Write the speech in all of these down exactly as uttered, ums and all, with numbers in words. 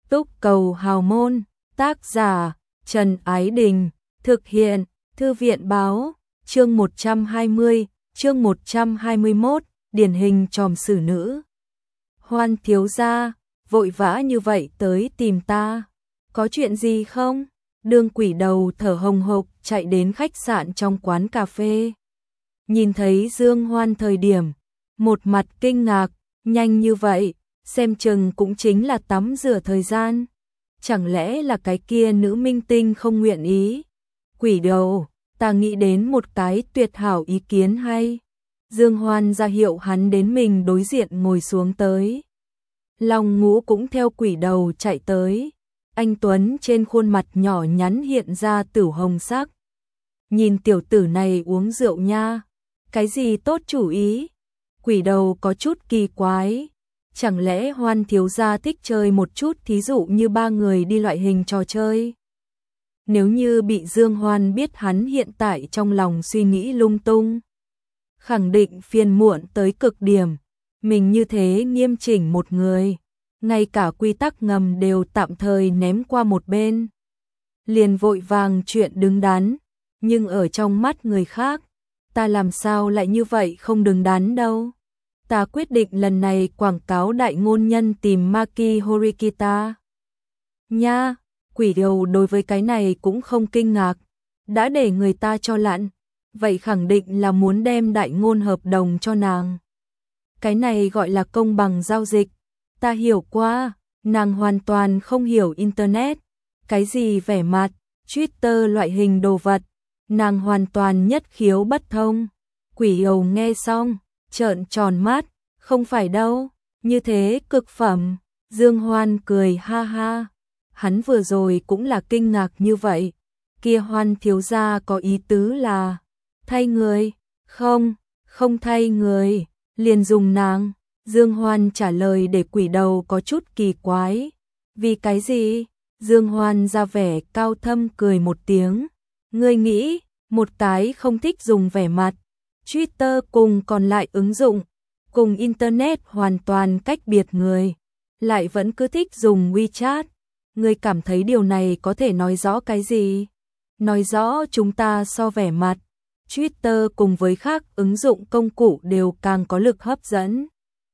Túc cầu hào môn, tác giả, Trần Ái Đình, thực hiện, Thư viện báo, chương một trăm hai mươi, chương một trăm hai mươi mốt, điển hình tròm xử nữ. Hoan thiếu gia, vội vã như vậy tới tìm ta, có chuyện gì không? Đương Quỷ Đầu thở hồng hộc chạy đến khách sạn trong quán cà phê. Nhìn thấy Dương Hoan thời điểm, một mặt kinh ngạc, nhanh như vậy, xem chừng cũng chính là tắm rửa thời gian. Chẳng lẽ là cái kia nữ minh tinh không nguyện ý? Quỷ Đầu, ta nghĩ đến một cái tuyệt hảo ý kiến hay. Dương Hoan ra hiệu hắn đến mình đối diện ngồi xuống tới. Long Ngũ cũng theo Quỷ Đầu chạy tới. Anh Tuấn trên khuôn mặt nhỏ nhắn hiện ra tửu hồng sắc. Nhìn tiểu tử này uống rượu nha. Cái gì tốt chủ ý? Quỷ Đầu có chút kỳ quái. Chẳng lẽ Hoan thiếu gia thích chơi một chút, thí dụ như ba người đi loại hình trò chơi? Nếu như bị Dương Hoan biết hắn hiện tại trong lòng suy nghĩ lung tung, khẳng định phiền muộn tới cực điểm. Mình như thế nghiêm chỉnh một người, ngay cả quy tắc ngầm đều tạm thời ném qua một bên. Liền vội vàng chuyện đứng đắn, nhưng ở trong mắt người khác, ta làm sao lại như vậy không đứng đắn đâu. Ta quyết định lần này quảng cáo đại ngôn nhân tìm Maki Horikita. Nha, Quỷ Đầu đối với cái này cũng không kinh ngạc, đã để người ta cho lặn, vậy khẳng định là muốn đem đại ngôn hợp đồng cho nàng. Cái này gọi là công bằng giao dịch, ta hiểu qua, nàng hoàn toàn không hiểu Internet, cái gì vẻ mặt, Twitter loại hình đồ vật, nàng hoàn toàn nhất khiếu bất thông. Quỷ Đầu nghe xong, trợn tròn mắt, không phải đâu, như thế cực phẩm. Dương Hoan cười ha ha, hắn vừa rồi cũng là kinh ngạc như vậy. Kia Hoan thiếu gia có ý tứ là thay người? Không, không thay người, liền dùng nàng. Dương Hoan trả lời để Quỷ Đầu có chút kỳ quái. Vì cái gì? Dương Hoan ra vẻ cao thâm cười một tiếng. Ngươi nghĩ, một cái không thích dùng vẻ mặt Twitter cùng còn lại ứng dụng, cùng Internet hoàn toàn cách biệt người, lại vẫn cứ thích dùng WeChat. Ngươi cảm thấy điều này có thể nói rõ cái gì? Nói rõ chúng ta so vẻ mặt Twitter cùng với khác ứng dụng công cụ đều càng có lực hấp dẫn.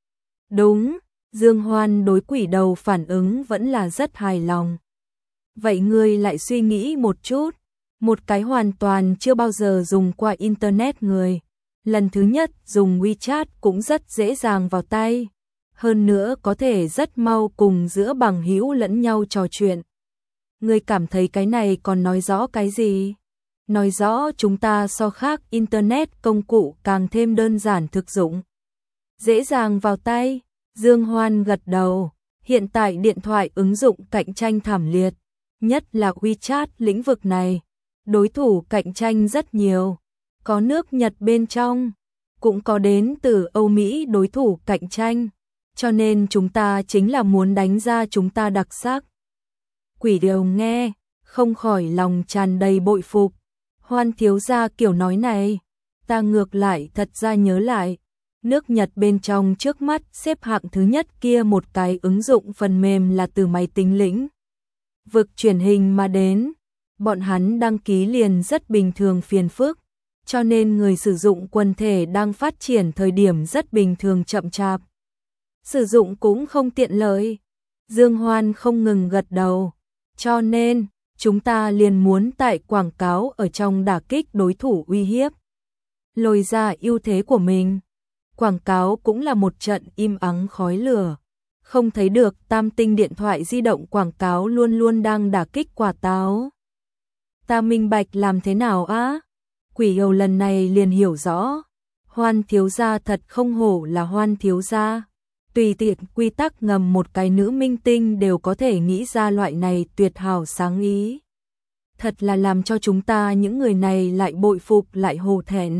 Đúng, Dương Hoan đối Quỷ Đầu phản ứng vẫn là rất hài lòng. Vậy ngươi lại suy nghĩ một chút, một cái hoàn toàn chưa bao giờ dùng qua Internet người, lần thứ nhất dùng WeChat cũng rất dễ dàng vào tay, hơn nữa có thể rất mau cùng giữa bằng hữu lẫn nhau trò chuyện. Ngươi cảm thấy cái này còn nói rõ cái gì? Nói rõ chúng ta so khác Internet công cụ càng thêm đơn giản thực dụng, dễ dàng vào tay. Dương Hoan gật đầu, hiện tại điện thoại ứng dụng cạnh tranh thảm liệt, nhất là WeChat lĩnh vực này, đối thủ cạnh tranh rất nhiều. Có nước Nhật bên trong, cũng có đến từ Âu Mỹ đối thủ cạnh tranh, cho nên chúng ta chính là muốn đánh ra chúng ta đặc sắc. Quỷ Đầu nghe, không khỏi lòng tràn đầy bội phục. Hoan thiếu gia kiểu nói này, ta ngược lại thật ra nhớ lại, nước Nhật bên trong trước mắt xếp hạng thứ nhất kia một cái ứng dụng phần mềm là từ máy tính lĩnh vực truyền hình mà đến, bọn hắn đăng ký liền rất bình thường phiền phức. Cho nên người sử dụng quần thể đang phát triển thời điểm rất bình thường chậm chạp. Sử dụng cũng không tiện lợi. Dương Hoan không ngừng gật đầu. Cho nên, chúng ta liền muốn tại quảng cáo ở trong đả kích đối thủ uy hiếp, lôi ra ưu thế của mình. Quảng cáo cũng là một trận im ắng khói lửa. Không thấy được tam tinh điện thoại di động quảng cáo luôn luôn đang đả kích quả táo. Ta minh bạch làm thế nào á? Quỷ Đầu lần này liền hiểu rõ, Hoan thiếu gia thật không hổ là Hoan thiếu gia, tùy tiện quy tắc ngầm một cái nữ minh tinh đều có thể nghĩ ra loại này tuyệt hảo sáng ý. Thật là làm cho chúng ta những người này lại bội phục lại hổ thẹn.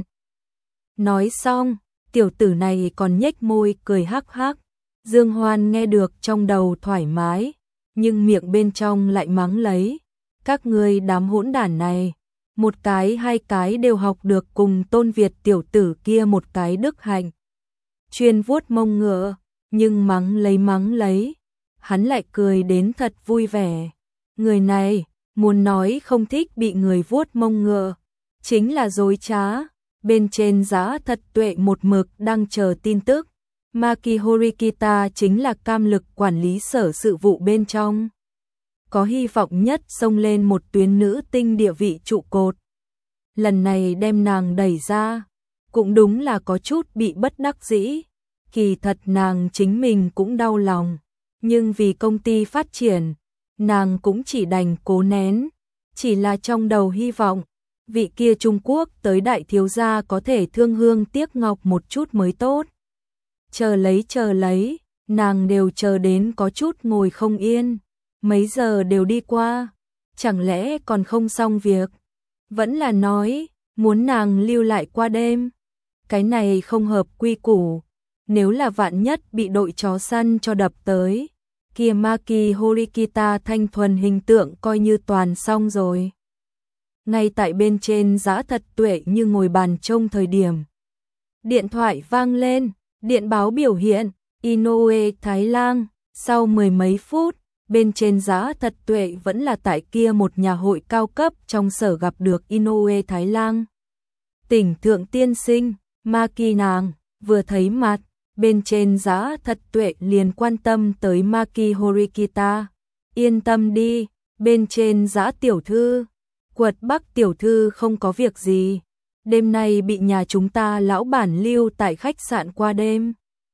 Nói xong, tiểu tử này còn nhếch môi cười hắc hắc. Dương Hoan nghe được trong đầu thoải mái, nhưng miệng bên trong lại mắng lấy. Các ngươi đám hỗn đản này, một cái hai cái đều học được cùng Tôn Việt tiểu tử kia một cái đức hạnh. Chuyên vuốt mông ngựa, nhưng mắng lấy mắng lấy. hắn lại cười đến thật vui vẻ. Người này, muốn nói không thích bị người vuốt mông ngựa, chính là dối trá. Bên trên Giá Thật Tuệ một mực đang chờ tin tức. Maki Horikita chính là cam lực quản lý sở sự vụ bên trong. Có hy vọng nhất xông lên một tuyến nữ tinh địa vị trụ cột. Lần này đem nàng đẩy ra, cũng đúng là có chút bị bất đắc dĩ. Kỳ thật nàng chính mình cũng đau lòng, nhưng vì công ty phát triển, nàng cũng chỉ đành cố nén. Chỉ là trong đầu hy vọng, vị kia Trung Quốc tới đại thiếu gia có thể thương hương tiếc ngọc một chút mới tốt. Chờ lấy chờ lấy, nàng đều chờ đến có chút ngồi không yên. Mấy giờ đều đi qua, chẳng lẽ còn không xong việc? Vẫn là nói, muốn nàng lưu lại qua đêm. Cái này không hợp quy củ. Nếu là vạn nhất bị đội chó săn cho đập tới, kia Maki Horikita thanh thuần hình tượng coi như toàn xong rồi. Ngay tại bên trên Giá Thật Tuệ như ngồi bàn trông thời điểm. Điện thoại vang lên, điện báo biểu hiện, Inoue Thái Lang. Sau mười mấy phút, bên trên Giá Thật Tuệ vẫn là tại kia một nhà hội cao cấp trong sở gặp được Inoue Thái Lang. Tỉnh thượng tiên sinh, Maki nàng, vừa thấy mặt, bên trên Giá Thật Tuệ liền quan tâm tới Maki Horikita. Yên tâm đi, bên trên Giá tiểu thư, Quật Bắc tiểu thư không có việc gì. Đêm nay bị nhà chúng ta lão bản lưu tại khách sạn qua đêm.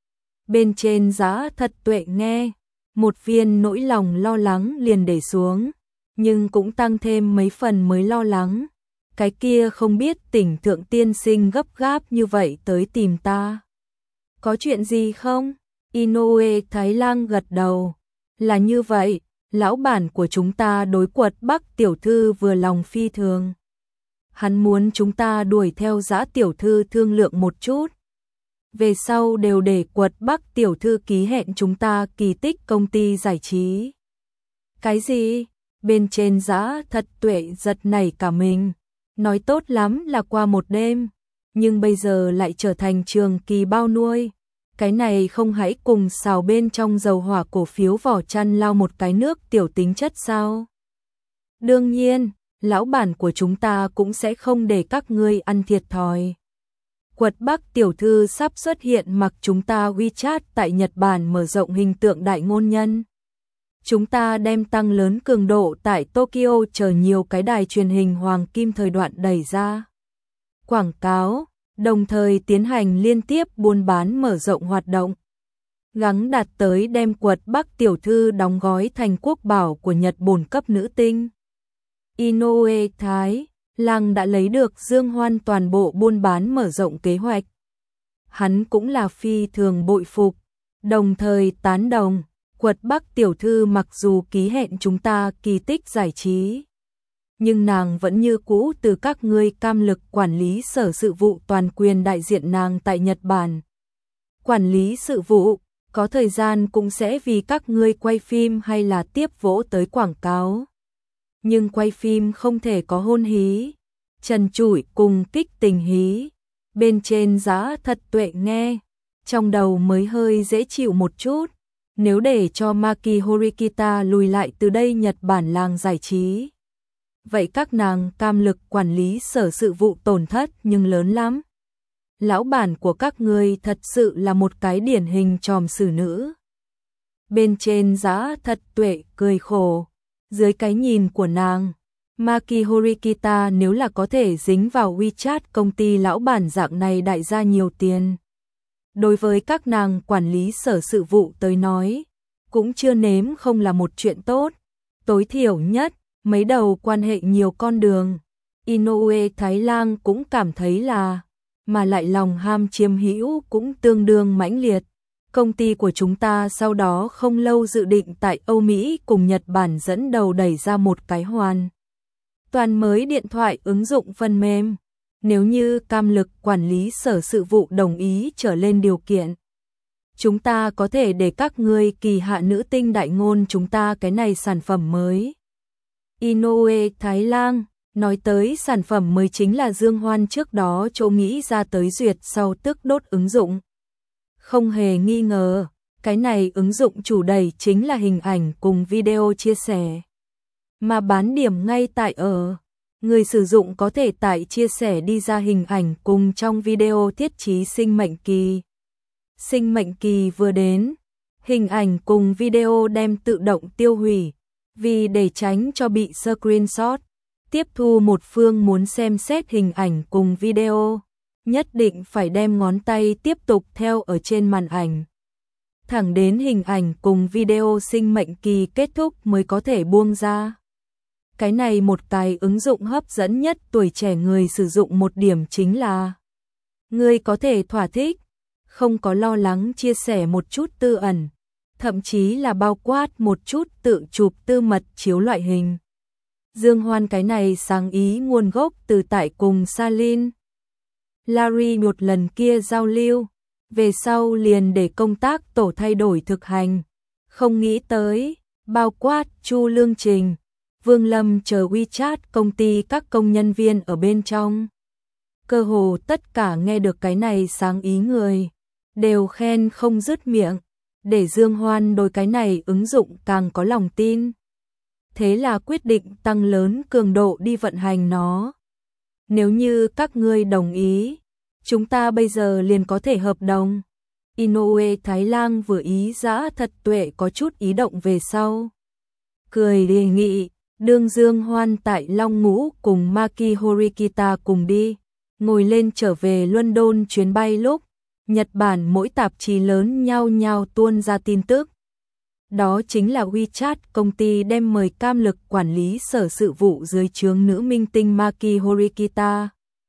Bên trên Giá Thật Tuệ nghe, một viên nỗi lòng lo lắng liền để xuống, nhưng cũng tăng thêm mấy phần mới lo lắng. Cái kia không biết tỉnh thượng tiên sinh gấp gáp như vậy tới tìm ta. Có chuyện gì không? Inoue Thái Lang gật đầu. Là như vậy, lão bản của chúng ta đối Quật Bắc tiểu thư vừa lòng phi thường. Hắn muốn chúng ta đuổi theo Giá tiểu thư thương lượng một chút. Về sau đều để Quật Bắc tiểu thư ký hẹn chúng ta kỳ tích công ty giải trí. Cái gì? Bên trên Giá Thật Tuệ giật nảy cả mình. Nói tốt lắm là qua một đêm, nhưng bây giờ lại trở thành trường kỳ bao nuôi. Cái này không hãy cùng xào bên trong dầu hỏa cổ phiếu vỏ chăn lao một cái nước tiểu tính chất sao? Đương nhiên, lão bản của chúng ta cũng sẽ không để các ngươi ăn thiệt thòi. Quật Bắc tiểu thư sắp xuất hiện mặc chúng ta WeChat tại Nhật Bản mở rộng hình tượng đại ngôn nhân. Chúng ta đem tăng lớn cường độ tại Tokyo chờ nhiều cái đài truyền hình hoàng kim thời đoạn đẩy ra quảng cáo, đồng thời tiến hành liên tiếp buôn bán mở rộng hoạt động. Gắng đạt tới đem Quật Bắc tiểu thư đóng gói thành quốc bảo của Nhật bổn cấp nữ tinh. Inoue Thái Lang đã lấy được Dương Hoan toàn bộ buôn bán mở rộng kế hoạch. Hắn cũng là phi thường bội phục, đồng thời tán đồng. Quật Bắc tiểu thư mặc dù ký hẹn chúng ta kỳ tích giải trí, nhưng nàng vẫn như cũ từ các ngươi cam lực quản lý sở sự vụ toàn quyền đại diện nàng tại Nhật Bản. Quản lý sự vụ, có thời gian cũng sẽ vì các ngươi quay phim hay là tiếp vỗ tới quảng cáo. Nhưng quay phim không thể có hôn hí, trần trụi cùng kích tình hí. Bên trên Giá Thật Tuệ nghe, trong đầu mới hơi dễ chịu một chút. Nếu để cho Maki Horikita lùi lại từ đây Nhật Bản làng giải trí, vậy các nàng cam lực quản lý sở sự vụ tổn thất nhưng lớn lắm. Lão bản của các ngươi thật sự là một cái điển hình tròm xử nữ. Bên trên Giá Thật Tuệ cười khổ, dưới cái nhìn của nàng, Maki Horikita nếu là có thể dính vào WeChat công ty lão bản dạng này đại gia nhiều tiền. Đối với các nàng quản lý sở sự vụ tới nói, cũng chưa nếm không là một chuyện tốt. Tối thiểu nhất, mấy đầu quan hệ nhiều con đường. Inoue Thái Lang cũng cảm thấy là, mà lại lòng ham chiếm hữu cũng tương đương mãnh liệt. Công ty của chúng ta sau đó không lâu dự định tại Âu Mỹ cùng Nhật Bản dẫn đầu đẩy ra một cái hoàn toàn mới điện thoại ứng dụng phần mềm. Nếu như cam lực quản lý sở sự vụ đồng ý trở lên điều kiện, chúng ta có thể để các ngươi kỳ hạ nữ tinh đại ngôn chúng ta cái này sản phẩm mới. Inoue Thái Lang nói tới sản phẩm mới chính là Dương Hoan trước đó chỗ nghĩ ra tới duyệt sau tức đốt ứng dụng. Không hề nghi ngờ, Cái này ứng dụng chủ đẩy chính là hình ảnh cùng video chia sẻ. Mà bán điểm ngay tại ở, người sử dụng có thể tải chia sẻ đi ra hình ảnh cùng trong video thiết trí sinh mệnh kỳ. Sinh mệnh kỳ vừa đến, hình ảnh cùng video đem tự động tiêu hủy, vì để tránh cho bị screenshot. Tiếp thu một phương muốn xem xét hình ảnh cùng video, nhất định phải đem ngón tay tiếp tục theo ở trên màn ảnh. Thẳng đến hình ảnh cùng video sinh mệnh kỳ kết thúc mới có thể buông ra. Cái này một cái ứng dụng hấp dẫn nhất tuổi trẻ người sử dụng một điểm chính là người có thể thỏa thích, không có lo lắng chia sẻ một chút tư ẩn, thậm chí là bao quát một chút tự chụp tư mật chiếu loại hình. Dương Hoan cái này sáng ý nguồn gốc từ tại cùng Salin Larry một lần kia giao lưu, về sau liền để công tác tổ thay đổi thực hành, không nghĩ tới, bao quát Chu Lương Trình, Vương Lâm chờ WeChat công ty các công nhân viên ở bên trong. Cơ hồ tất cả nghe được cái này sáng ý người, đều khen không dứt miệng, để Dương Hoan đối cái này ứng dụng càng có lòng tin. Thế là quyết định tăng lớn cường độ đi vận hành nó. Nếu như các ngươi đồng ý, chúng ta bây giờ liền có thể hợp đồng. Inoue Thái Lang vừa ý Dã Thật Tuệ có chút ý động về sau. Cười đề nghị, đương Dương Hoan tại Long Ngũ cùng Maki Horikita cùng đi, ngồi lên trở về London chuyến bay lúc, Nhật Bản mỗi tạp chí lớn nhao nhao tuôn ra tin tức. Đó chính là WeChat công ty đem mời cam lực quản lý sở sự vụ dưới trướng nữ minh tinh Maki Horikita,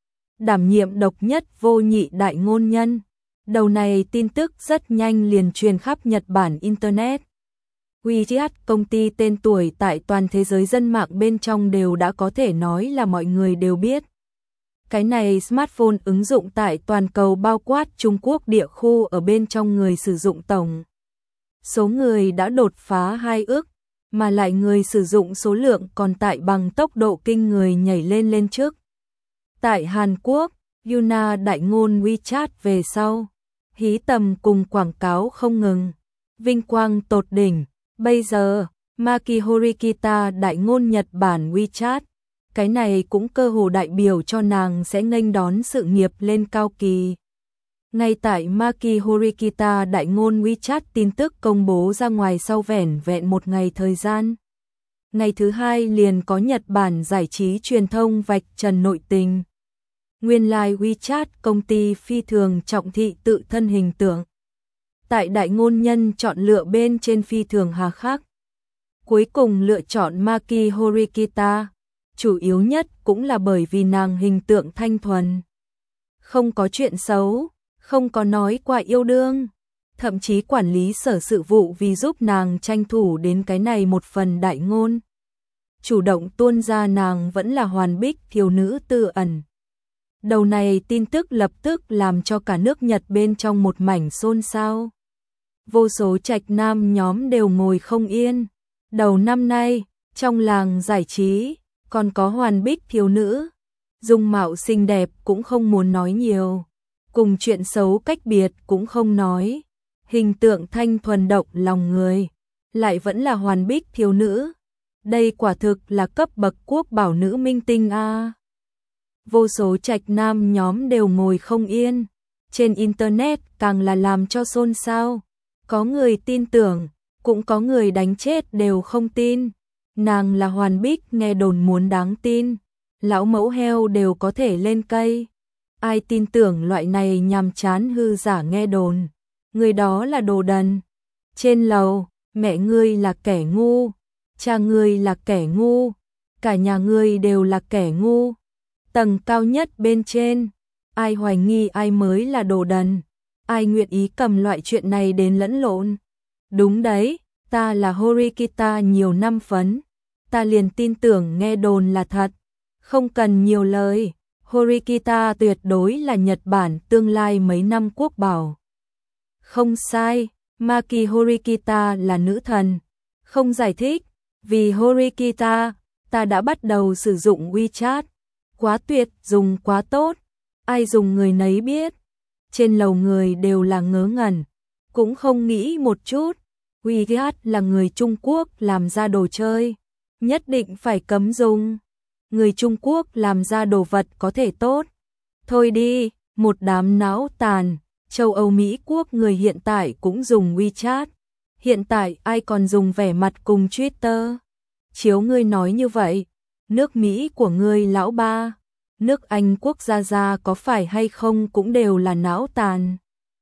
đảm nhiệm độc nhất vô nhị đại ngôn nhân. Đầu này tin tức rất nhanh liền truyền khắp Nhật Bản Internet. WeChat công ty tên tuổi tại toàn thế giới dân mạng bên trong đều đã có thể nói là mọi người đều biết. Cái này smartphone ứng dụng tại toàn cầu bao quát Trung Quốc địa khu ở bên trong người sử dụng tổng. Số người đã đột phá hai ức, mà lại người sử dụng số lượng còn tại bằng tốc độ kinh người nhảy lên lên trước. Tại Hàn Quốc, Yuna đại ngôn WeChat về sau, hí tầm cùng quảng cáo không ngừng, vinh quang tột đỉnh. Bây giờ, Maki Horikita đại ngôn Nhật Bản WeChat, cái này cũng cơ hồ đại biểu cho nàng sẽ nghênh đón sự nghiệp lên cao kỳ. Ngay tại Maki Horikita đại ngôn WeChat tin tức công bố ra ngoài sau vẻn vẹn một ngày thời gian. Ngày thứ hai liền có Nhật Bản giải trí truyền thông vạch trần nội tình. Nguyên lai WeChat công ty phi thường trọng thị tự thân hình tượng. Tại đại ngôn nhân chọn lựa bên trên phi thường hà khắc. Cuối cùng lựa chọn Maki Horikita, chủ yếu nhất cũng là bởi vì nàng hình tượng thanh thuần. Không có chuyện xấu, không có nói qua yêu đương, thậm chí quản lý sở sự vụ vì giúp nàng tranh thủ đến cái này một phần đại ngôn. Chủ động tuôn ra nàng vẫn là hoàn bích thiếu nữ tư ẩn. Đầu này tin tức lập tức làm cho cả nước Nhật bên trong một mảnh xôn xao. Vô số trạch nam nhóm đều ngồi không yên. Đầu năm nay, trong làng giải trí, còn có hoàn bích thiếu nữ. Dung mạo xinh đẹp cũng không muốn nói nhiều. Cùng chuyện xấu cách biệt cũng không nói. Hình tượng thanh thuần động lòng người. Lại vẫn là hoàn bích thiếu nữ. Đây quả thực là cấp bậc quốc bảo nữ minh tinh a. Vô số trạch nam nhóm đều ngồi không yên. Trên Internet càng là làm cho xôn xao. Có người tin tưởng, cũng có người đánh chết đều không tin. Nàng là hoàn bích nghe đồn muốn đáng tin. Lão mẫu heo đều có thể lên cây. Ai tin tưởng loại này nhàm chán hư giả nghe đồn. Người đó là đồ đần. Trên lầu, mẹ ngươi là kẻ ngu. Cha ngươi là kẻ ngu. Cả nhà ngươi đều là kẻ ngu. Tầng cao nhất bên trên. Ai hoài nghi ai mới là đồ đần. Ai nguyện ý cầm loại chuyện này đến lẫn lộn. Đúng đấy, ta là Horikita nhiều năm phấn. Ta liền tin tưởng nghe đồn là thật. Không cần nhiều lời. Horikita tuyệt đối là Nhật Bản tương lai mấy năm quốc bảo. Không sai, Maki Horikita là nữ thần. Không giải thích, vì Horikita, ta đã bắt đầu sử dụng WeChat. Quá tuyệt, dùng quá tốt. Ai dùng người nấy biết. Trên lầu người đều là ngớ ngẩn. cũng không nghĩ một chút. Wizard là người Trung Quốc làm ra đồ chơi, nhất định phải cấm dùng. Người Trung Quốc làm ra đồ vật có thể tốt. Thôi đi, một đám não tàn, châu Âu Mỹ quốc người hiện tại cũng dùng WeChat. Hiện tại ai còn dùng vẻ mặt cùng Twitter? Chiếu ngươi nói như vậy, nước Mỹ của ngươi lão ba, nước Anh quốc gia gia có phải hay không cũng đều là não tàn.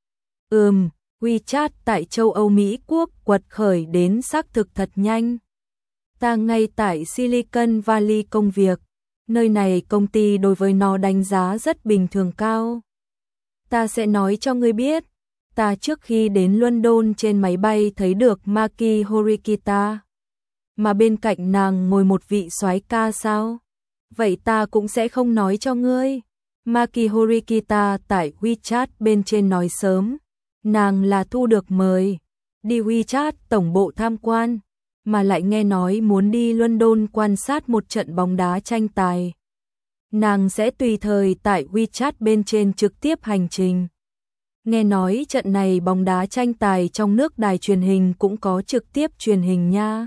Ừm, WeChat tại châu Âu Mỹ quốc quật khởi đến xác thực thật nhanh. Ta ngay tại Silicon Valley công việc, nơi này công ty đối với nó đánh giá rất bình thường cao. Ta sẽ nói cho ngươi biết, ta trước khi đến London trên máy bay thấy được Maki Horikita, mà bên cạnh nàng ngồi một vị soái ca sao? Vậy ta cũng sẽ không nói cho ngươi. Maki Horikita tại WeChat bên trên nói sớm, nàng là thu được mời đi WeChat tổng bộ tham quan, mà lại nghe nói muốn đi London quan sát một trận bóng đá tranh tài. Nàng sẽ tùy thời tại WeChat bên trên trực tiếp hành trình. Nghe nói trận này bóng đá tranh tài trong nước đài truyền hình cũng có trực tiếp truyền hình nha.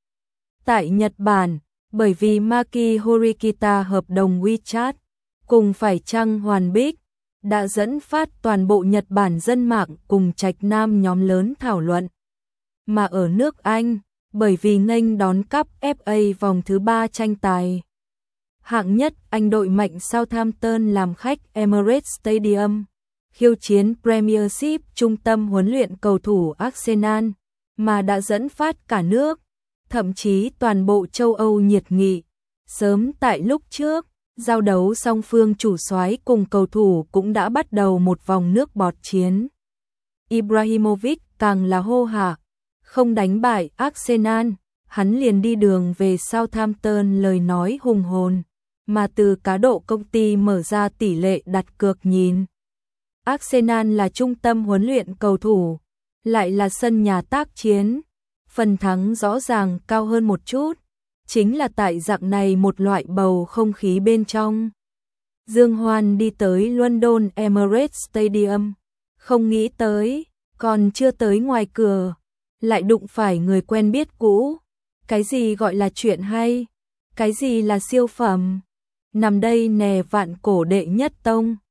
Tại Nhật Bản, bởi vì Maki Horikita hợp đồng WeChat cùng phải chăng hoàn bích, đã dẫn phát toàn bộ Nhật Bản dân mạng cùng trạch nam nhóm lớn thảo luận. Mà ở nước Anh, bởi vì nghênh đón cúp ép a vòng thứ ba tranh tài hạng nhất, Anh đội mạnh Southampton làm khách Emirates Stadium, khiêu chiến Premiership trung tâm huấn luyện cầu thủ Arsenal, mà đã dẫn phát cả nước, thậm chí toàn bộ châu Âu nhiệt nghị. Sớm tại lúc trước, giao đấu song phương chủ soái cùng cầu thủ cũng đã bắt đầu một vòng nước bọt chiến. Ibrahimovic càng là hô hào, không đánh bại Arsenal, hắn liền đi đường về Southampton, lời nói hùng hồn, mà từ cá độ công ty mở ra tỷ lệ đặt cược nhìn. Arsenal là trung tâm huấn luyện cầu thủ, lại là sân nhà tác chiến, phần thắng rõ ràng cao hơn một chút, chính là tại dạng này một loại bầu không khí bên trong. Dương Hoan đi tới London Emirates Stadium, không nghĩ tới, còn chưa tới ngoài cửa, lại đụng phải người quen biết cũ. Cái gì gọi là chuyện hay? Cái gì là siêu phẩm? Nằm đây nè, vạn cổ đệ nhất tông.